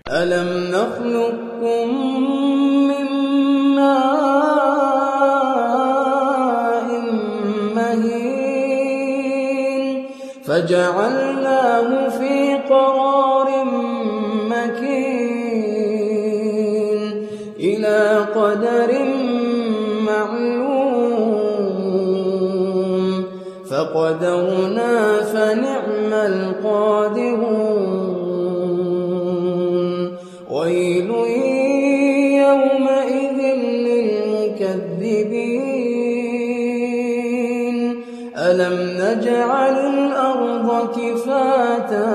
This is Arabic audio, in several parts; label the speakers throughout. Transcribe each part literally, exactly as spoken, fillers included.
Speaker 1: ألم نخلقكم من ماء مهين فجعلناه في قرار مكين إلى قدر معلوم فقدرنا فنعم القادرون ويل يومئذ للمكذبين ألم نجعل الأرض كفاتا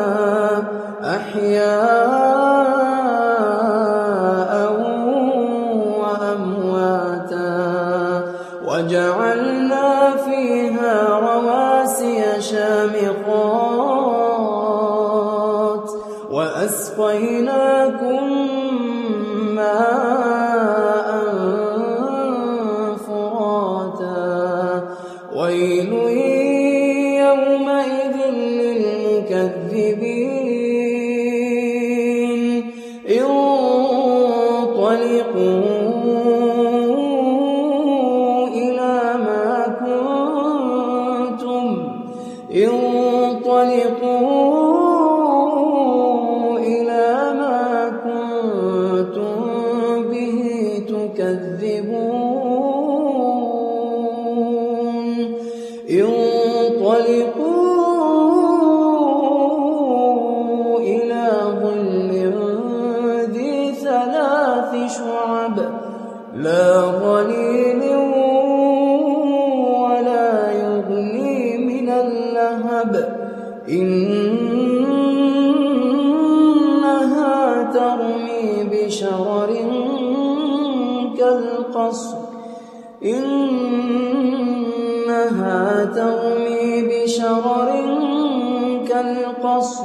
Speaker 1: أحياء وأمواتا وجعلنا فيها رواسي شامخات وأسقيناكم ماء فراتا ويل يومئذ للمكذبين انطلقوا إلى ما كنتم انطلقوا إلى ما كنتم به تكذبون انطلقوا إلى ظل ذي ثلاث شعب لا ظليل ولا يغني من اللهب إنها ترمي بشرر كالقصر إنها ترمي بشرر كالقصر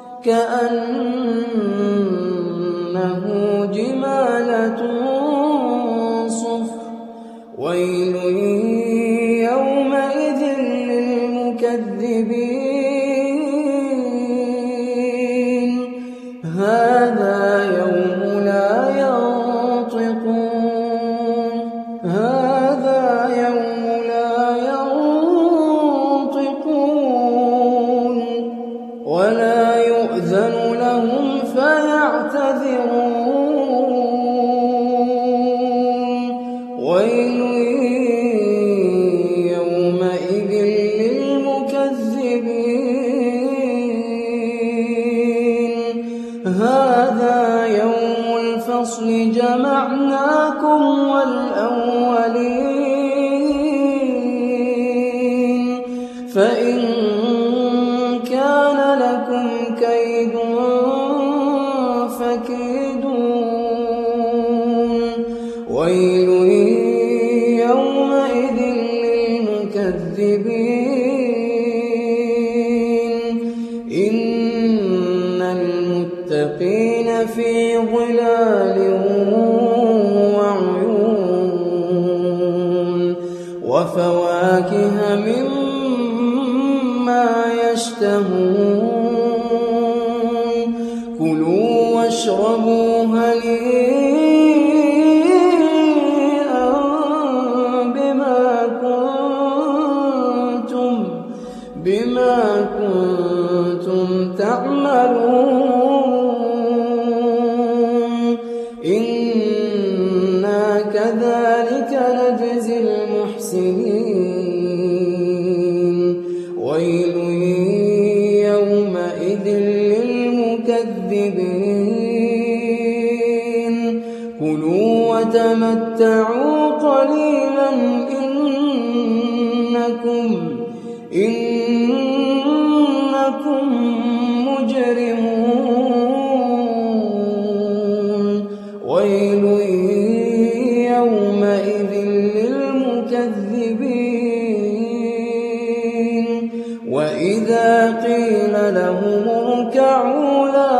Speaker 1: كأنه جمالة صفر ويل يومئذ للمكذبين هذا يوم لا ينطقون هذا يوم لا ينطقون ولا يؤذن لهم فيعتذرون ويل يومئذ للمكذبين هذا يوم الفصل جمعناكم والأولين فإن كان لكم كيد فكيدون ويل يومئذ للمكذبين إن المتقين في ظلال وعيون وفواكه مما يشتهون كلوا واشربوا هنيئا بما كنتم بما كنتم تعملون إنا كذلك نجزي المحسنين ويل يومئذ للمكذبين كلوا وتمتعوا قليلا إنكم إنكم مجرمون ويل يومئذ للمكذبين وإذا قيل لهم اركعوا لا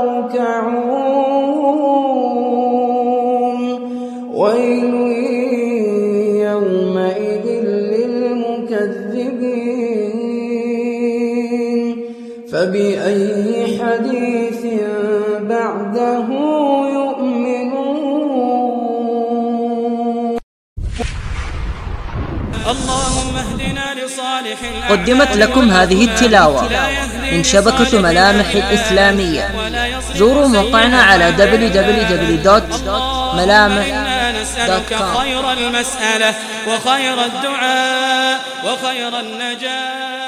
Speaker 1: يركعون ويل يومئذ للمكذبين فبأي حديث بعده يؤمنون.
Speaker 2: اللهم اهدنا لصالح الأعمال.
Speaker 3: قدمت لكم هذه التلاوة من شبكة ملامح الإسلامية. زوروا موقعنا على دبليو دبليو دبليو دوت ملامح دوت كوم.
Speaker 2: خير المسألة وخير الدعاء وخير النجاة.